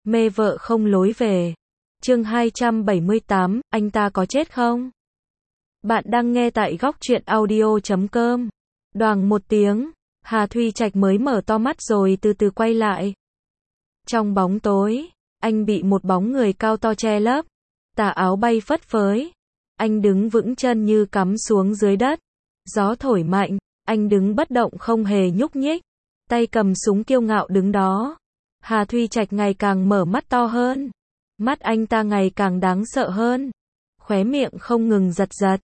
mê vợ không lối về. Chương 278, anh ta có chết không? Bạn đang nghe tại góc truyện audio.com. Đoàng một tiếng, Hà Thuy Trạch mới mở to mắt rồi từ từ quay lại. Trong bóng tối, anh bị một bóng người cao to che lấp, tà áo bay phất phới. Anh đứng vững chân như cắm xuống dưới đất. Gió thổi mạnh, anh đứng bất động không hề nhúc nhích, tay cầm súng kiêu ngạo đứng đó. Hà Thuy Trạch ngày càng mở mắt to hơn, mắt anh ta ngày càng đáng sợ hơn, khóe miệng không ngừng giật giật.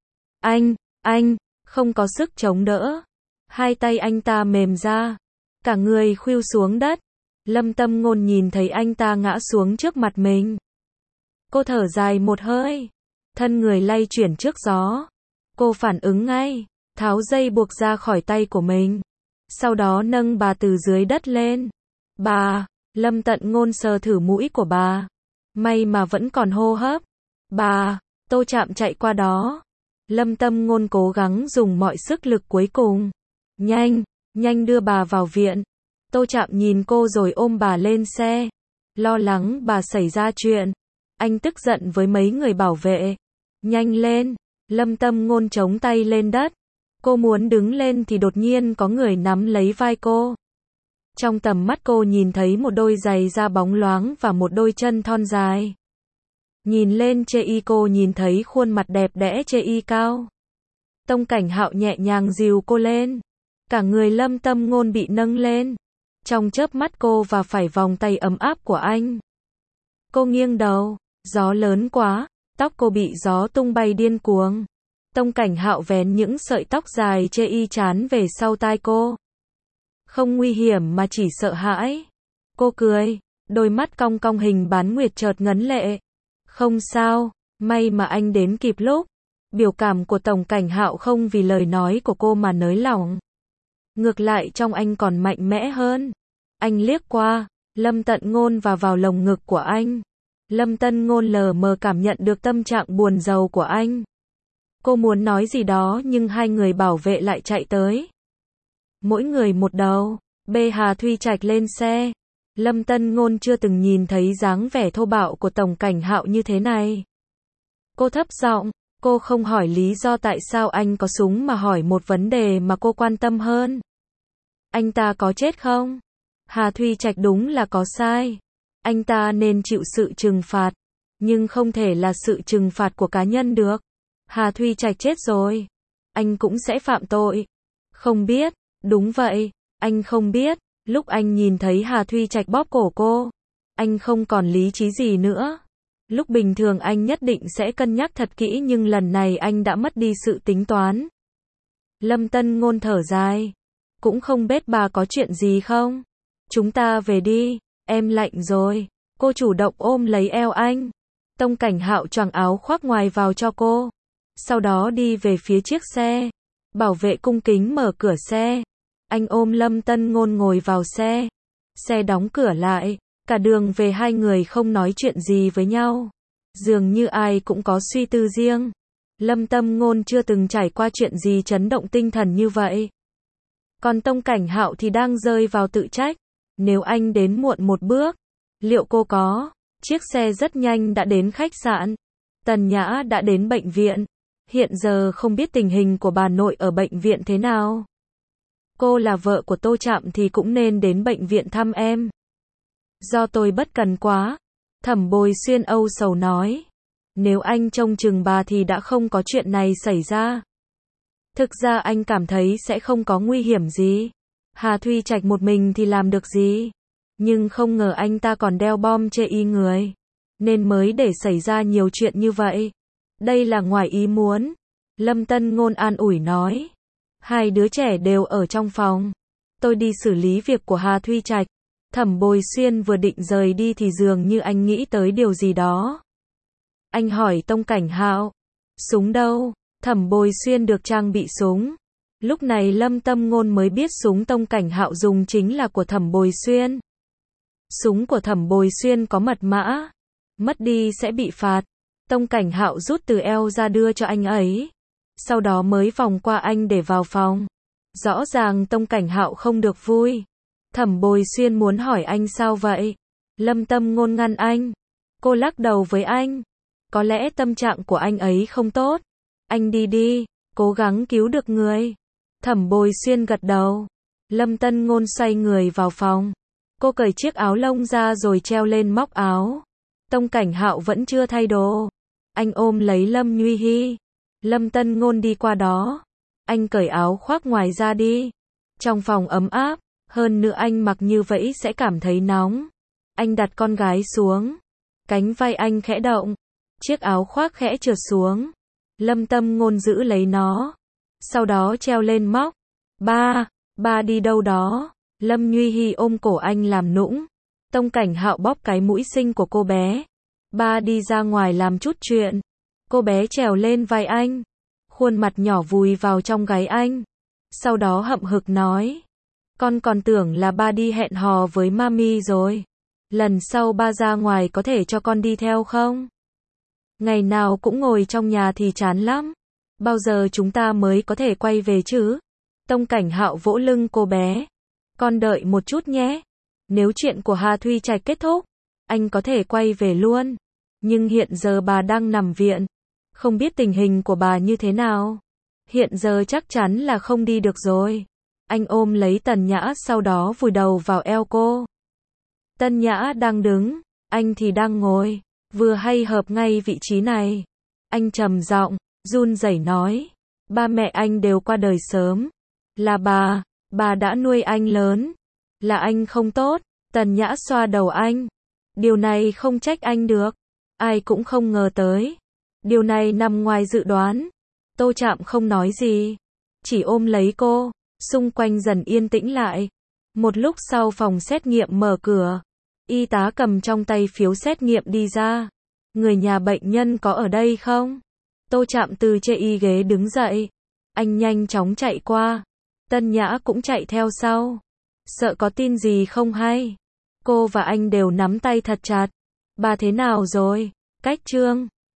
Anh, không có sức chống đỡ. Hai tay anh ta mềm ra, cả người khuỵu xuống đất. Lâm Tâm Ngôn nhìn thấy anh ta ngã xuống trước mặt mình. Cô thở dài một hơi, thân người lay chuyển trước gió. Cô phản ứng ngay, tháo dây buộc ra khỏi tay của mình, sau đó nâng bà từ dưới đất lên. Bà, Lâm Tận Ngôn sờ thử mũi của bà, may mà vẫn còn hô hấp. Bà, Tô Trạm chạy qua đó. Lâm Tâm Ngôn cố gắng dùng mọi sức lực cuối cùng. Nhanh đưa bà vào viện. Tô Trạm nhìn cô rồi ôm bà lên xe, lo lắng bà xảy ra chuyện. Anh tức giận với mấy người bảo vệ. Nhanh lên. Lâm Tâm Ngôn chống tay lên đất. Cô muốn đứng lên thì đột nhiên có người nắm lấy vai cô. Trong tầm mắt cô nhìn thấy một đôi giày da bóng loáng và một đôi chân thon dài. Nhìn lên chê y, cô nhìn thấy khuôn mặt đẹp đẽ chê y cao. Tông Cảnh Hạo nhẹ nhàng dìu cô lên. Cả người Lâm Tâm Ngôn bị nâng lên. Trong chớp mắt cô và phải vòng tay ấm áp của anh. Cô nghiêng đầu, gió lớn quá, tóc cô bị gió tung bay điên cuồng. Tông Cảnh Hạo vén những sợi tóc dài chê y trán về sau tai cô. Không nguy hiểm mà chỉ sợ hãi. Cô cười, đôi mắt cong cong hình bán nguyệt chợt ngấn lệ. Không sao, may mà anh đến kịp lúc. Biểu cảm của Tổng Cảnh Hạo không vì lời nói của cô mà nới lỏng. Ngược lại trong anh còn mạnh mẽ hơn. Anh liếc qua Lâm Tận Ngôn và vào lồng ngực của anh. Lâm Tận Ngôn lờ mờ cảm nhận được tâm trạng buồn rầu của anh. Cô muốn nói gì đó nhưng hai người bảo vệ lại chạy tới. Mỗi người một đầu, bê Hà Thuy Trạch lên xe. Lâm Tận Ngôn chưa từng nhìn thấy dáng vẻ thô bạo của Tổng Cảnh Hạo như thế này. Cô thấp giọng, cô không hỏi lý do tại sao anh có súng mà hỏi một vấn đề mà cô quan tâm hơn. Anh ta có chết không? Hà Thuy Trạch đúng là có sai. Anh ta nên chịu sự trừng phạt, nhưng không thể là sự trừng phạt của cá nhân được. Hà Thuy Trạch chết rồi, anh cũng sẽ phạm tội. Không biết, đúng vậy, anh không biết. Lúc anh nhìn thấy Hà Thuy Trạch bóp cổ cô, anh không còn lý trí gì nữa. Lúc bình thường anh nhất định sẽ cân nhắc thật kỹ nhưng lần này anh đã mất đi sự tính toán. Lâm Tận Ngôn thở dài. Cũng không biết bà có chuyện gì không? Chúng ta về đi, em lạnh rồi. Cô chủ động ôm lấy eo anh. Tông Cảnh Hạo choàng áo khoác ngoài vào cho cô. Sau đó đi về phía chiếc xe. Bảo vệ cung kính mở cửa xe. Anh ôm Lâm Tận Ngôn ngồi vào xe. Xe đóng cửa lại. Cả đường về hai người không nói chuyện gì với nhau. Dường như ai cũng có suy tư riêng. Lâm Tận Ngôn chưa từng trải qua chuyện gì chấn động tinh thần như vậy. Còn Tông Cảnh Hạo thì đang rơi vào tự trách. Nếu anh đến muộn một bước, liệu cô có? Chiếc xe rất nhanh đã đến khách sạn. Tần Nhã đã đến bệnh viện. Hiện giờ không biết tình hình của bà nội ở bệnh viện thế nào. Cô là vợ của Tô Trạm thì cũng nên đến bệnh viện thăm em. Do tôi bất cần quá. Thẩm Bồi Xuyên âu sầu nói. Nếu anh trông chừng bà thì đã không có chuyện này xảy ra. Thực ra anh cảm thấy sẽ không có nguy hiểm gì. Hà Thuy Trạch một mình thì làm được gì. Nhưng không ngờ anh ta còn đeo bom chê y người. Nên mới để xảy ra nhiều chuyện như vậy. Đây là ngoài ý muốn. Lâm Tận Ngôn an ủi nói. Hai đứa trẻ đều ở trong phòng. Tôi đi xử lý việc của Hà Thuy Trạch. Thẩm Bồi Xuyên vừa định rời đi thì dường như anh nghĩ tới điều gì đó. Anh hỏi Tông Cảnh Hạo. Súng đâu? Thẩm Bồi Xuyên được trang bị súng. Lúc này Lâm Tâm Ngôn mới biết súng Tông Cảnh Hạo dùng chính là của Thẩm Bồi Xuyên. Súng của Thẩm Bồi Xuyên có mật mã. Mất đi sẽ bị phạt. Tông Cảnh Hạo rút từ eo ra đưa cho anh ấy. Sau đó mới vòng qua anh để vào phòng. Rõ ràng Tông Cảnh Hạo không được vui. Thẩm Bồi Xuyên muốn hỏi anh sao vậy? Lâm Tâm Ngôn ngăn anh. Cô lắc đầu với anh. Có lẽ tâm trạng của anh ấy không tốt. Anh đi đi, cố gắng cứu được người. Thẩm Bồi Xuyên gật đầu. Lâm Tân Ngôn xoay người vào phòng. Cô cởi chiếc áo lông ra rồi treo lên móc áo. Tông Cảnh Hạo vẫn chưa thay đồ. Anh ôm lấy Lâm Nhuy Hi. Lâm Tân Ngôn đi qua đó. Anh cởi áo khoác ngoài ra đi. Trong phòng ấm áp, hơn nữa anh mặc như vậy sẽ cảm thấy nóng. Anh đặt con gái xuống. Cánh vai anh khẽ động. Chiếc áo khoác khẽ trượt xuống. Lâm Tâm Ngôn giữ lấy nó. Sau đó treo lên móc. Ba đi đâu đó? Lâm Nhuy Hi ôm cổ anh làm nũng. Tông Cảnh Hạo bóp cái mũi xinh của cô bé. Ba đi ra ngoài làm chút chuyện. Cô bé trèo lên vai anh. Khuôn mặt nhỏ vùi vào trong gáy anh. Sau đó hậm hực nói. Con còn tưởng là ba đi hẹn hò với mami rồi. Lần sau ba ra ngoài có thể cho con đi theo không? Ngày nào cũng ngồi trong nhà thì chán lắm. Bao giờ chúng ta mới có thể quay về chứ? Tông Cảnh Hạo vỗ lưng cô bé. Con đợi một chút nhé. Nếu chuyện của Hà Thuy Trạch kết thúc, anh có thể quay về luôn. Nhưng hiện giờ bà đang nằm viện. Không biết tình hình của bà như thế nào. Hiện giờ chắc chắn là không đi được rồi. Anh ôm lấy Tần Nhã sau đó vùi đầu vào eo cô. Tân Nhã đang đứng, anh thì đang ngồi. Vừa hay hợp ngay vị trí này. Anh trầm giọng, run rẩy nói. Ba mẹ anh đều qua đời sớm. Là bà đã nuôi anh lớn. Là anh không tốt. Tần Nhã xoa đầu anh. Điều này không trách anh được. Ai cũng không ngờ tới. Điều này nằm ngoài dự đoán. Tô Trạm không nói gì. Chỉ ôm lấy cô. Xung quanh dần yên tĩnh lại. Một lúc sau phòng xét nghiệm mở cửa. Y tá cầm trong tay phiếu xét nghiệm đi ra. Người nhà bệnh nhân có ở đây không? Tô Trạm từ trên y ghế đứng dậy. Anh nhanh chóng chạy qua. Tân Nhã cũng chạy theo sau. Sợ có tin gì không hay. Cô và anh đều nắm tay thật chặt. Bà thế nào rồi? Cách Trương.